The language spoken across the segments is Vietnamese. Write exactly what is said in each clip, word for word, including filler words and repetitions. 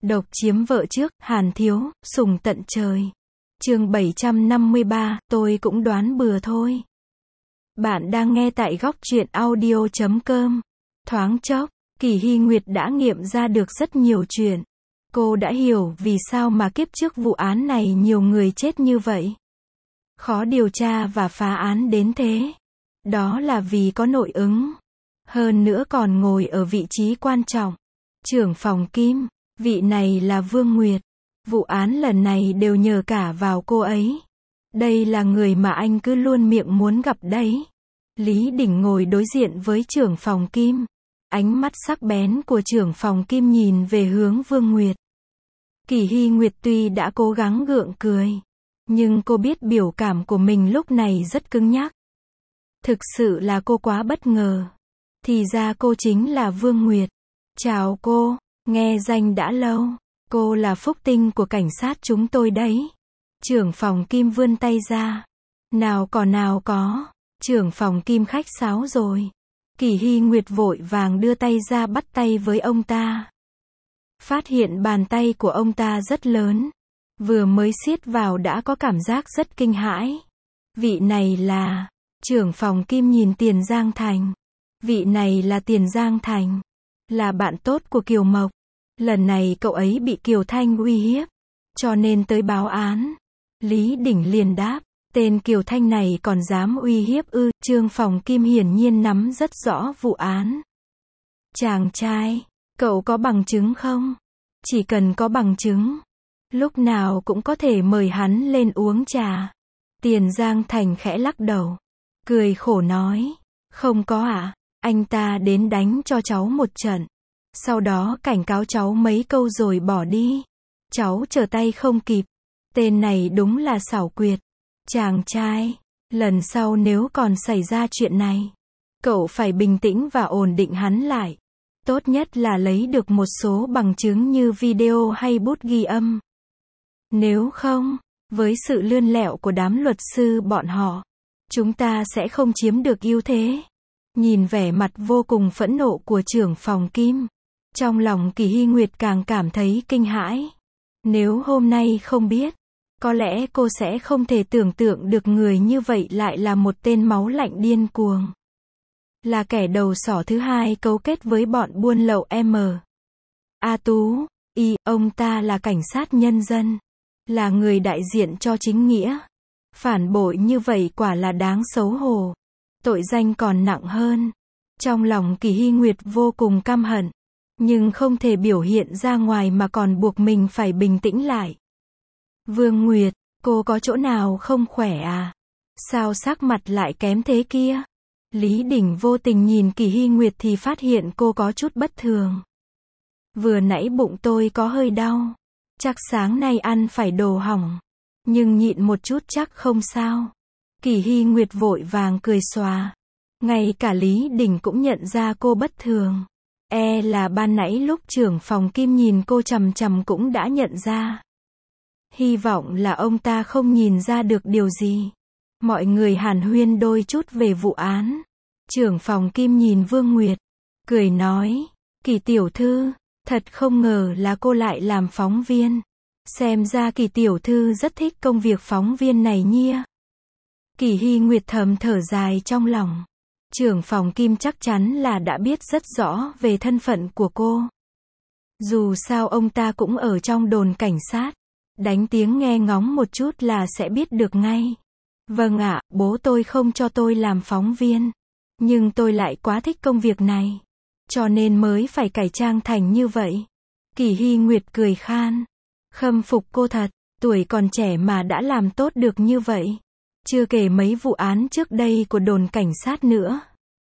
Độc chiếm vợ trước, Hàn Thiếu, sủng tận trời. Chương bảy trăm năm mươi ba, tôi cũng đoán bừa thôi. Bạn đang nghe tại góc truyện audio chấm com. Thoáng chốc, Kỳ Hy Nguyệt đã nghiệm ra được rất nhiều chuyện. Cô đã hiểu vì sao mà kiếp trước vụ án này nhiều người chết như vậy. Khó điều tra và phá án đến thế. Đó là vì có nội ứng. Hơn nữa còn ngồi ở vị trí quan trọng. Trưởng phòng Kim, vị này là Vương Nguyệt. Vụ án lần này đều nhờ cả vào cô ấy. Đây là người mà anh cứ luôn miệng muốn gặp đấy. Lý Đỉnh ngồi đối diện với trưởng phòng Kim. Ánh mắt sắc bén của trưởng phòng Kim nhìn về hướng Vương Nguyệt. Kỳ Hy Nguyệt tuy đã cố gắng gượng cười, nhưng cô biết biểu cảm của mình lúc này rất cứng nhắc. Thực sự là cô quá bất ngờ. Thì ra cô chính là Vương Nguyệt. Chào cô, nghe danh đã lâu. Cô là phúc tinh của cảnh sát chúng tôi đấy. Trưởng phòng Kim vươn tay ra. Nào có nào có. Trưởng phòng Kim khách sáo rồi. Kỳ Hy Nguyệt vội vàng đưa tay ra bắt tay với ông ta. Phát hiện bàn tay của ông ta rất lớn. Vừa mới siết vào đã có cảm giác rất kinh hãi. Vị này là... Trưởng phòng Kim nhìn Tiền Giang Thành. Vị này là Tiền Giang Thành. Là bạn tốt của Kiều Mộc. Lần này cậu ấy bị Kiều Thanh uy hiếp. Cho nên tới báo án. Lý Đỉnh liền đáp. Tên Kiều Thanh này còn dám uy hiếp ư? Trưởng phòng Kim hiển nhiên nắm rất rõ vụ án. Chàng trai, cậu có bằng chứng không? Chỉ cần có bằng chứng. Lúc nào cũng có thể mời hắn lên uống trà. Tiền Giang Thành khẽ lắc đầu. Cười khổ nói. Không có ạ. À? Anh ta đến đánh cho cháu một trận. Sau đó cảnh cáo cháu mấy câu rồi bỏ đi. Cháu trở tay không kịp. Tên này đúng là xảo quyệt. Chàng trai, lần sau nếu còn xảy ra chuyện này, cậu phải bình tĩnh và ổn định hắn lại. Tốt nhất là lấy được một số bằng chứng như video hay bút ghi âm. Nếu không, với sự lươn lẹo của đám luật sư bọn họ, chúng ta sẽ không chiếm được ưu thế. Nhìn vẻ mặt vô cùng phẫn nộ của trưởng phòng Kim, trong lòng Kỳ Hy Nguyệt càng cảm thấy kinh hãi. Nếu hôm nay không biết, có lẽ cô sẽ không thể tưởng tượng được người như vậy lại là một tên máu lạnh điên cuồng. Là kẻ đầu sỏ thứ hai cấu kết với bọn buôn lậu M. A Tú, Y, ông ta là cảnh sát nhân dân. Là người đại diện cho chính nghĩa. Phản bội như vậy quả là đáng xấu hổ. Tội danh còn nặng hơn. Trong lòng Kỳ Hy Nguyệt vô cùng căm hận. Nhưng không thể biểu hiện ra ngoài mà còn buộc mình phải bình tĩnh lại. Vương Nguyệt, cô có chỗ nào không khỏe à? Sao sắc mặt lại kém thế kia? Lý Đỉnh vô tình nhìn Kỳ Hy Nguyệt thì phát hiện cô có chút bất thường. Vừa nãy bụng tôi có hơi đau. Chắc sáng nay ăn phải đồ hỏng. Nhưng nhịn một chút chắc không sao. Kỳ Hy Nguyệt vội vàng cười xòa. Ngay cả Lý Đỉnh cũng nhận ra cô bất thường. E là ban nãy lúc trưởng phòng Kim nhìn cô chằm chằm cũng đã nhận ra. Hy vọng là ông ta không nhìn ra được điều gì. Mọi người hàn huyên đôi chút về vụ án. Trưởng phòng Kim nhìn Vương Nguyệt. Cười nói. Kỳ tiểu thư, thật không ngờ là cô lại làm phóng viên. Xem ra Kỳ tiểu thư rất thích công việc phóng viên này nhia. Kỳ Hy Nguyệt thầm thở dài trong lòng. Trưởng phòng Kim chắc chắn là đã biết rất rõ về thân phận của cô. Dù sao ông ta cũng ở trong đồn cảnh sát. Đánh tiếng nghe ngóng một chút là sẽ biết được ngay. Vâng ạ, bố tôi không cho tôi làm phóng viên. Nhưng tôi lại quá thích công việc này. Cho nên mới phải cải trang thành như vậy. Kỳ Hy Nguyệt cười khan. Khâm phục cô thật, tuổi còn trẻ mà đã làm tốt được như vậy. Chưa kể mấy vụ án trước đây của đồn cảnh sát nữa.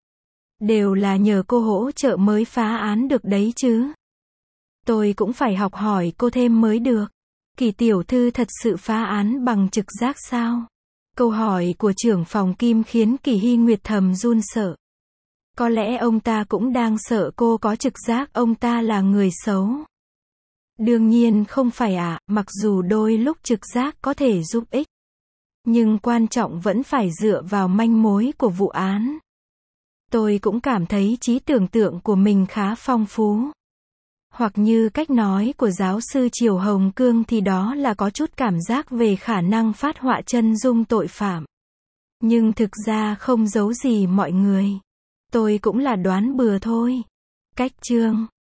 Đều là nhờ cô hỗ trợ mới phá án được đấy chứ. Tôi cũng phải học hỏi cô thêm mới được. Kỳ tiểu thư thật sự phá án bằng trực giác sao? Câu hỏi của trưởng phòng Kim khiến Kỳ Hy Nguyệt thầm run sợ. Có lẽ ông ta cũng đang sợ cô có trực giác ông ta là người xấu. Đương nhiên không phải ạ, à, mặc dù đôi lúc trực giác có thể giúp ích. Nhưng quan trọng vẫn phải dựa vào manh mối của vụ án. Tôi cũng cảm thấy trí tưởng tượng của mình khá phong phú. Hoặc như cách nói của giáo sư Triều Hồng Cương thì đó là có chút cảm giác về khả năng phát họa chân dung tội phạm. Nhưng thực ra không giấu gì mọi người. Tôi cũng là đoán bừa thôi. Cách chương